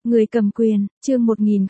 Người cầm quyền, chương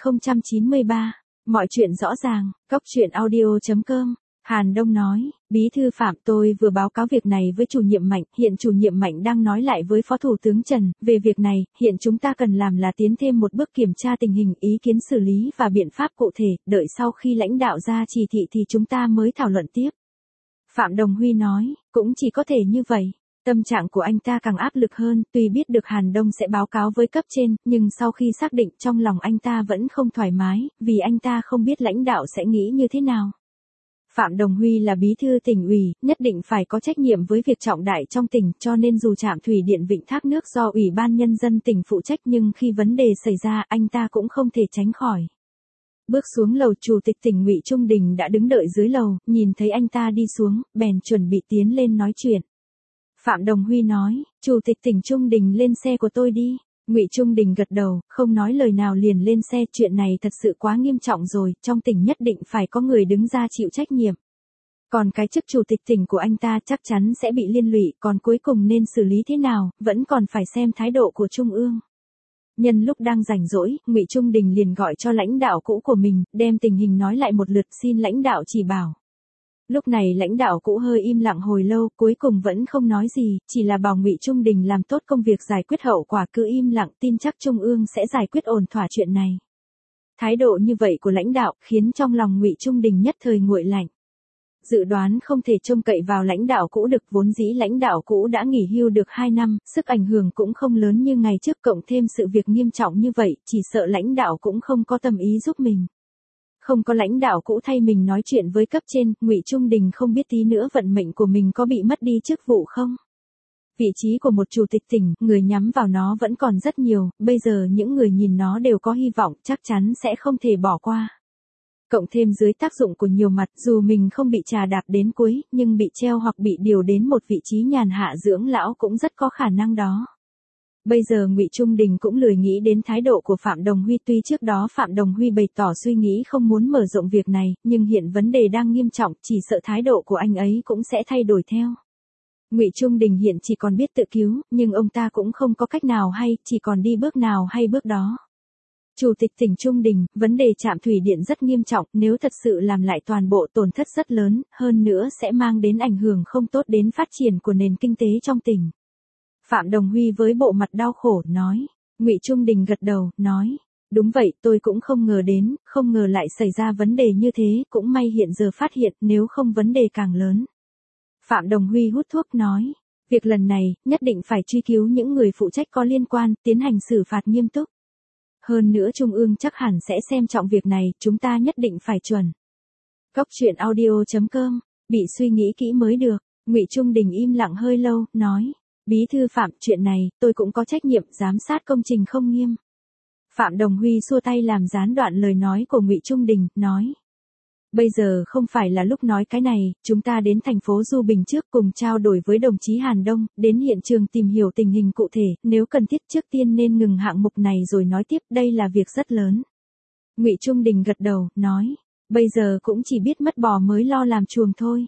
1093. Mọi chuyện rõ ràng, Cóc truyện audio.com. Hàn Đông nói, Bí thư Phạm, tôi vừa báo cáo việc này với chủ nhiệm Mạnh, hiện chủ nhiệm Mạnh đang nói lại với Phó Thủ tướng Trần, về việc này, hiện chúng ta cần làm là tiến thêm một bước kiểm tra tình hình, ý kiến xử lý và biện pháp cụ thể, đợi sau khi lãnh đạo ra chỉ thị thì chúng ta mới thảo luận tiếp. Phạm Đồng Huy nói, cũng chỉ có thể như vậy. Tâm trạng của anh ta càng áp lực hơn, tuy biết được Hàn Đông sẽ báo cáo với cấp trên, nhưng sau khi xác định trong lòng anh ta vẫn không thoải mái, vì anh ta không biết lãnh đạo sẽ nghĩ như thế nào. Phạm Đồng Huy là bí thư tỉnh ủy, nhất định phải có trách nhiệm với việc trọng đại trong tỉnh, cho nên dù trạm thủy điện Vịnh Thác Nước do Ủy ban Nhân dân tỉnh phụ trách nhưng khi vấn đề xảy ra anh ta cũng không thể tránh khỏi. Bước xuống lầu, Chủ tịch tỉnh Ngụy Trung Đình đã đứng đợi dưới lầu, nhìn thấy anh ta đi xuống, bèn chuẩn bị tiến lên nói chuyện. Phạm Đồng Huy nói, Chủ tịch tỉnh Trung Đình lên xe của tôi đi. Ngụy Trung Đình gật đầu, không nói lời nào liền lên xe, chuyện này thật sự quá nghiêm trọng rồi, trong tỉnh nhất định phải có người đứng ra chịu trách nhiệm. Còn cái chức chủ tịch tỉnh của anh ta chắc chắn sẽ bị liên lụy, còn cuối cùng nên xử lý thế nào, vẫn còn phải xem thái độ của Trung ương. Nhân lúc đang rảnh rỗi, Ngụy Trung Đình liền gọi cho lãnh đạo cũ của mình, đem tình hình nói lại một lượt, xin lãnh đạo chỉ bảo. Lúc này lãnh đạo cũ hơi im lặng hồi lâu, cuối cùng vẫn không nói gì, chỉ là bảo Ngụy Trung Đình làm tốt công việc giải quyết hậu quả, cứ im lặng, tin chắc Trung ương sẽ giải quyết ổn thỏa chuyện này. Thái độ như vậy của lãnh đạo khiến trong lòng Ngụy Trung Đình nhất thời nguội lạnh. Dự đoán không thể trông cậy vào lãnh đạo cũ được, vốn dĩ lãnh đạo cũ đã nghỉ hưu được 2 năm, sức ảnh hưởng cũng không lớn như ngày trước, cộng thêm sự việc nghiêm trọng như vậy, chỉ sợ lãnh đạo cũng không có tâm ý giúp mình. Không có lãnh đạo cũ thay mình nói chuyện với cấp trên, Ngụy Trung Đình không biết tí nữa vận mệnh của mình có bị mất đi chức vụ không. Vị trí của một chủ tịch tỉnh, người nhắm vào nó vẫn còn rất nhiều, bây giờ những người nhìn nó đều có hy vọng, chắc chắn sẽ không thể bỏ qua. Cộng thêm dưới tác dụng của nhiều mặt, dù mình không bị trà đạp đến cuối, nhưng bị treo hoặc bị điều đến một vị trí nhàn hạ dưỡng lão cũng rất có khả năng đó. Bây giờ Ngụy Trung Đình cũng lười nghĩ đến thái độ của Phạm Đồng Huy, tuy trước đó Phạm Đồng Huy bày tỏ suy nghĩ không muốn mở rộng việc này, nhưng hiện vấn đề đang nghiêm trọng, chỉ sợ thái độ của anh ấy cũng sẽ thay đổi theo. Ngụy Trung Đình hiện chỉ còn biết tự cứu, nhưng ông ta cũng không có cách nào hay, chỉ còn đi bước nào hay bước đó. Chủ tịch tỉnh Trung Đình, vấn đề trạm thủy điện rất nghiêm trọng, nếu thật sự làm lại toàn bộ tổn thất rất lớn, hơn nữa sẽ mang đến ảnh hưởng không tốt đến phát triển của nền kinh tế trong tỉnh. Phạm Đồng Huy với bộ mặt đau khổ, nói. Ngụy Trung Đình gật đầu, nói. Đúng vậy, tôi cũng không ngờ đến, không ngờ lại xảy ra vấn đề như thế, cũng may hiện giờ phát hiện, nếu không vấn đề càng lớn. Phạm Đồng Huy hút thuốc, nói. Việc lần này, nhất định phải truy cứu những người phụ trách có liên quan, tiến hành xử phạt nghiêm túc. Hơn nữa Trung ương chắc hẳn sẽ xem trọng việc này, chúng ta nhất định phải chuẩn. Cóc truyện audio.com, bị suy nghĩ kỹ mới được. Ngụy Trung Đình im lặng hơi lâu, nói. Bí thư Phạm, chuyện này, tôi cũng có trách nhiệm, giám sát công trình không nghiêm. Phạm Đồng Huy xua tay làm gián đoạn lời nói của Ngụy Trung Đình, nói. Bây giờ không phải là lúc nói cái này, chúng ta đến thành phố Du Bình trước cùng trao đổi với đồng chí Hàn Đông, đến hiện trường tìm hiểu tình hình cụ thể, nếu cần thiết trước tiên nên ngừng hạng mục này rồi nói tiếp, đây là việc rất lớn. Ngụy Trung Đình gật đầu, nói. Bây giờ cũng chỉ biết mất bò mới lo làm chuồng thôi.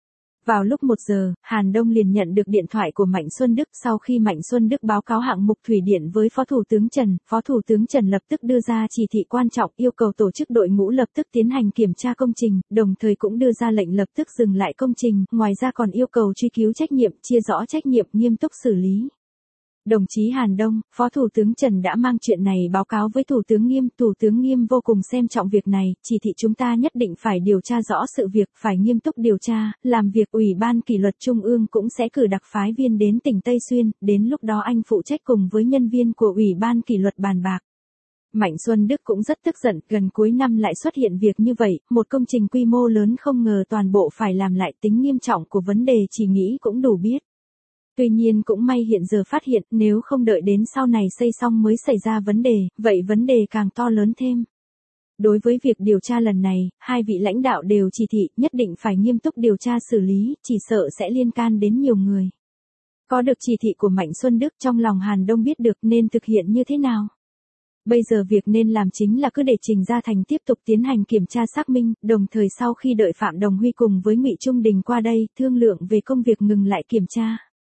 Vào lúc 1 giờ, Hàn Đông liền nhận được điện thoại của Mạnh Xuân Đức. Sau khi Mạnh Xuân Đức báo cáo hạng mục thủy điện với Phó Thủ tướng Trần, Phó Thủ tướng Trần lập tức đưa ra chỉ thị quan trọng, yêu cầu tổ chức đội ngũ lập tức tiến hành kiểm tra công trình, đồng thời cũng đưa ra lệnh lập tức dừng lại công trình, ngoài ra còn yêu cầu truy cứu trách nhiệm, chia rõ trách nhiệm, nghiêm túc xử lý. Đồng chí Hàn Đông, Phó Thủ tướng Trần đã mang chuyện này báo cáo với Thủ tướng Nghiêm vô cùng xem trọng việc này, chỉ thị chúng ta nhất định phải điều tra rõ sự việc, phải nghiêm túc điều tra, làm việc. Ủy ban kỷ luật Trung ương cũng sẽ cử đặc phái viên đến tỉnh Tây Xuyên, đến lúc đó anh phụ trách cùng với nhân viên của Ủy ban kỷ luật bàn bạc. Mạnh Xuân Đức cũng rất tức giận, gần cuối năm lại xuất hiện việc như vậy, một công trình quy mô lớn không ngờ toàn bộ phải làm lại, tính nghiêm trọng của vấn đề chỉ nghĩ cũng đủ biết. Tuy nhiên cũng may hiện giờ phát hiện, nếu không đợi đến sau này xây xong mới xảy ra vấn đề, vậy vấn đề càng to lớn thêm. Đối với việc điều tra lần này, hai vị lãnh đạo đều chỉ thị nhất định phải nghiêm túc điều tra xử lý, chỉ sợ sẽ liên can đến nhiều người. Có được chỉ thị của Mạnh Xuân Đức, trong lòng Hàn Đông biết được nên thực hiện như thế nào. Bây giờ việc nên làm chính là cứ để Trình Gia Thành tiếp tục tiến hành kiểm tra xác minh, đồng thời sau khi đợi Phạm Đồng Huy cùng với Ngụy Trung Đình qua đây, thương lượng về công việc ngừng lại kiểm tra.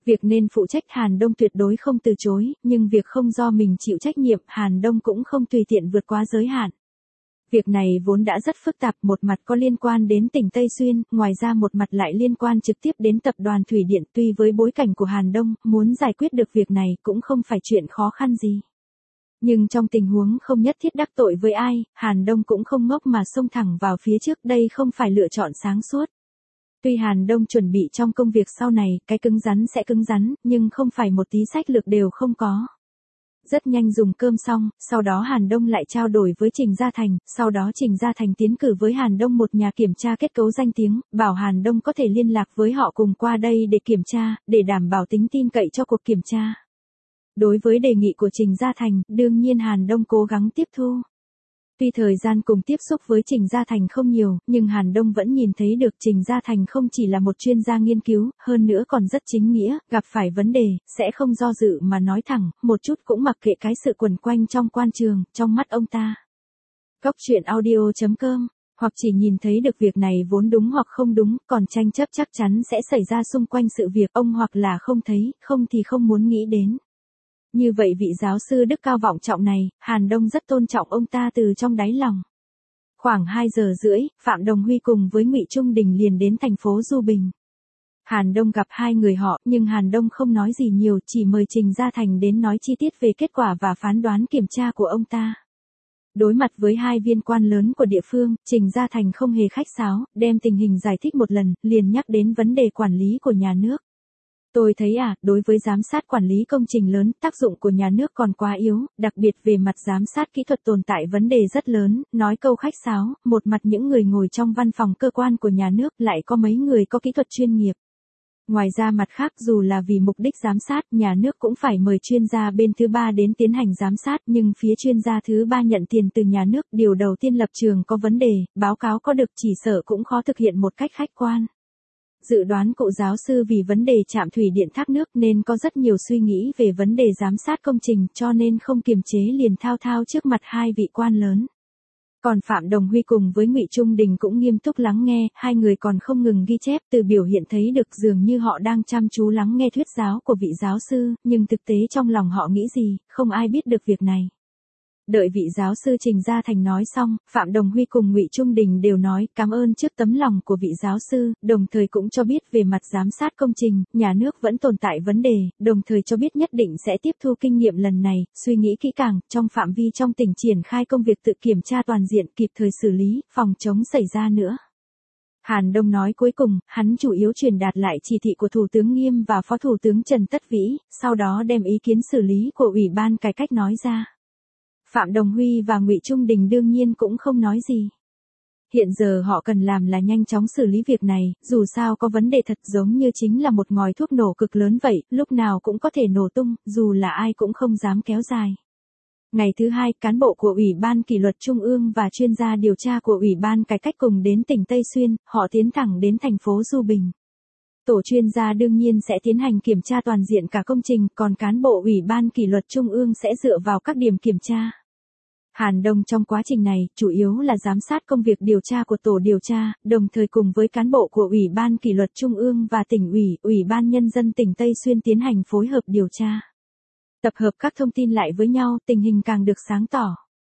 Việc nên phụ trách Hàn Đông tuyệt đối không từ chối, nhưng việc không do mình chịu trách nhiệm, Hàn Đông cũng không tùy tiện vượt quá giới hạn. Việc này vốn đã rất phức tạp, một mặt có liên quan đến tỉnh Tây Xuyên, ngoài ra một mặt lại liên quan trực tiếp đến tập đoàn Thủy Điện. Tuy với bối cảnh của Hàn Đông, muốn giải quyết được việc này cũng không phải chuyện khó khăn gì. Nhưng trong tình huống không nhất thiết đắc tội với ai, Hàn Đông cũng không ngốc mà xông thẳng vào phía trước, đây không phải lựa chọn sáng suốt. Tuy Hàn Đông chuẩn bị trong công việc sau này, cái cứng rắn sẽ cứng rắn, nhưng không phải một tí sách lược đều không có. Rất nhanh dùng cơm xong, sau đó Hàn Đông lại trao đổi với Trình Gia Thành, sau đó Trình Gia Thành tiến cử với Hàn Đông một nhà kiểm tra kết cấu danh tiếng, bảo Hàn Đông có thể liên lạc với họ cùng qua đây để kiểm tra, để đảm bảo tính tin cậy cho cuộc kiểm tra. Đối với đề nghị của Trình Gia Thành, đương nhiên Hàn Đông cố gắng tiếp thu. Tuy thời gian cùng tiếp xúc với Trình Gia Thành không nhiều, nhưng Hàn Đông vẫn nhìn thấy được Trình Gia Thành không chỉ là một chuyên gia nghiên cứu, hơn nữa còn rất chính nghĩa, gặp phải vấn đề, sẽ không do dự mà nói thẳng, một chút cũng mặc kệ cái sự quẩn quanh trong quan trường, trong mắt ông ta. Cóc truyện audio.com, hoặc chỉ nhìn thấy được việc này vốn đúng hoặc không đúng, còn tranh chấp chắc chắn sẽ xảy ra xung quanh sự việc, ông hoặc là không thấy, không thì không muốn nghĩ đến. Như vậy vị giáo sư đức cao vọng trọng này, Hàn Đông rất tôn trọng ông ta từ trong đáy lòng. Khoảng 2 giờ rưỡi, Phạm Đồng Huy cùng với Ngụy Trung Đình liền đến thành phố Du Bình. Hàn Đông gặp hai người họ, nhưng Hàn Đông không nói gì nhiều, chỉ mời Trình Gia Thành đến nói chi tiết về kết quả và phán đoán kiểm tra của ông ta. Đối mặt với hai viên quan lớn của địa phương, Trình Gia Thành không hề khách sáo, đem tình hình giải thích một lần, liền nhắc đến vấn đề quản lý của nhà nước. Tôi thấy đối với giám sát quản lý công trình lớn, tác dụng của nhà nước còn quá yếu, đặc biệt về mặt giám sát kỹ thuật tồn tại vấn đề rất lớn, nói câu khách sáo, một mặt những người ngồi trong văn phòng cơ quan của nhà nước lại có mấy người có kỹ thuật chuyên nghiệp. Ngoài ra mặt khác dù là vì mục đích giám sát, nhà nước cũng phải mời chuyên gia bên thứ ba đến tiến hành giám sát, nhưng phía chuyên gia thứ ba nhận tiền từ nhà nước, điều đầu tiên lập trường có vấn đề, báo cáo có được chỉ sợ cũng khó thực hiện một cách khách quan. Dự đoán cụ giáo sư vì vấn đề trạm thủy điện thác nước nên có rất nhiều suy nghĩ về vấn đề giám sát công trình, cho nên không kiềm chế liền thao thao trước mặt hai vị quan lớn. Còn Phạm Đồng Huy cùng với Ngụy Trung Đình cũng nghiêm túc lắng nghe, hai người còn không ngừng ghi chép, từ biểu hiện thấy được dường như họ đang chăm chú lắng nghe thuyết giáo của vị giáo sư, nhưng thực tế trong lòng họ nghĩ gì, không ai biết được việc này. Đợi vị giáo sư Trình Gia Thành nói xong, Phạm Đồng Huy cùng Ngụy Trung Đình đều nói cảm ơn trước tấm lòng của vị giáo sư, đồng thời cũng cho biết về mặt giám sát công trình, nhà nước vẫn tồn tại vấn đề, đồng thời cho biết nhất định sẽ tiếp thu kinh nghiệm lần này, suy nghĩ kỹ càng, trong phạm vi trong tỉnh triển khai công việc tự kiểm tra toàn diện, kịp thời xử lý, phòng chống xảy ra nữa. Hàn Đông nói cuối cùng, hắn chủ yếu truyền đạt lại chỉ thị của Thủ tướng Nghiêm và Phó Thủ tướng Trần Tất Vĩ, sau đó đem ý kiến xử lý của Ủy ban Cải cách nói ra. Phạm Đồng Huy và Ngụy Trung Đình đương nhiên cũng không nói gì. Hiện giờ họ cần làm là nhanh chóng xử lý việc này, dù sao có vấn đề thật giống như chính là một ngòi thuốc nổ cực lớn vậy, lúc nào cũng có thể nổ tung, dù là ai cũng không dám kéo dài. Ngày thứ hai, cán bộ của Ủy ban Kỷ luật Trung ương và chuyên gia điều tra của Ủy ban Cải cách cùng đến tỉnh Tây Xuyên, họ tiến thẳng đến thành phố Du Bình. Tổ chuyên gia đương nhiên sẽ tiến hành kiểm tra toàn diện cả công trình, còn cán bộ Ủy ban Kỷ luật Trung ương sẽ dựa vào các điểm kiểm tra. Hàn Đông trong quá trình này, chủ yếu là giám sát công việc điều tra của tổ điều tra, đồng thời cùng với cán bộ của Ủy ban Kỷ luật Trung ương và tỉnh ủy, Ủy ban Nhân dân tỉnh Tây Xuyên tiến hành phối hợp điều tra. Tập hợp các thông tin lại với nhau, tình hình càng được sáng tỏ.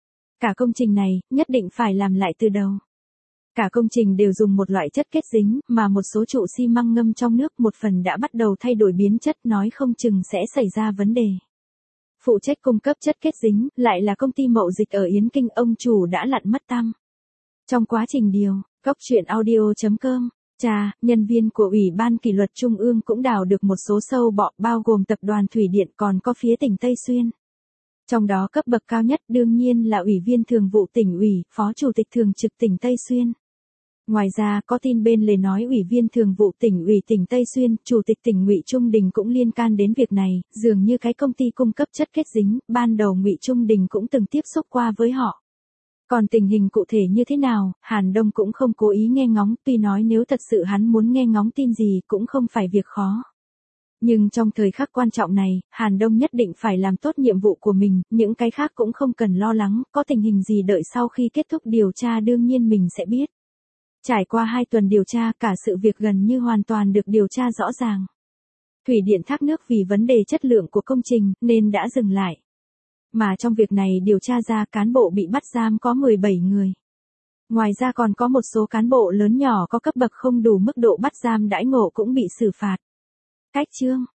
Cả công trình này, nhất định phải làm lại từ đầu. Cả công trình đều dùng một loại chất kết dính, mà một số trụ xi măng ngâm trong nước một phần đã bắt đầu thay đổi biến chất, nói không chừng sẽ xảy ra vấn đề. Phụ trách cung cấp chất kết dính, lại là công ty mậu dịch ở Yến Kinh, ông chủ đã lặn mất tăm. Trong quá trình điều, cóc truyện audio.com, nhân viên của Ủy ban Kỷ luật Trung ương cũng đào được một số sâu bọ, bao gồm tập đoàn Thủy điện còn có phía tỉnh Tây Xuyên. Trong đó cấp bậc cao nhất đương nhiên là Ủy viên Thường vụ tỉnh ủy, Phó Chủ tịch Thường trực tỉnh Tây Xuyên. Ngoài ra có tin bên lề nói Ủy viên Thường vụ tỉnh ủy tỉnh Tây Xuyên, Chủ tịch tỉnh Ngụy Trung Đình cũng liên can đến việc này, dường như cái công ty cung cấp chất kết dính, ban đầu Ngụy Trung Đình cũng từng tiếp xúc qua với họ. Còn tình hình cụ thể như thế nào, Hàn Đông cũng không cố ý nghe ngóng, tuy nói nếu thật sự hắn muốn nghe ngóng tin gì cũng không phải việc khó. Nhưng trong thời khắc quan trọng này, Hàn Đông nhất định phải làm tốt nhiệm vụ của mình, những cái khác cũng không cần lo lắng, có tình hình gì đợi sau khi kết thúc điều tra đương nhiên mình sẽ biết. Trải qua 2 tuần điều tra, cả sự việc gần như hoàn toàn được điều tra rõ ràng. Thủy điện thác nước vì vấn đề chất lượng của công trình nên đã dừng lại. Mà trong việc này điều tra ra cán bộ bị bắt giam có 17 người. Ngoài ra còn có một số cán bộ lớn nhỏ có cấp bậc không đủ mức độ bắt giam đãi ngộ cũng bị xử phạt. Cách chương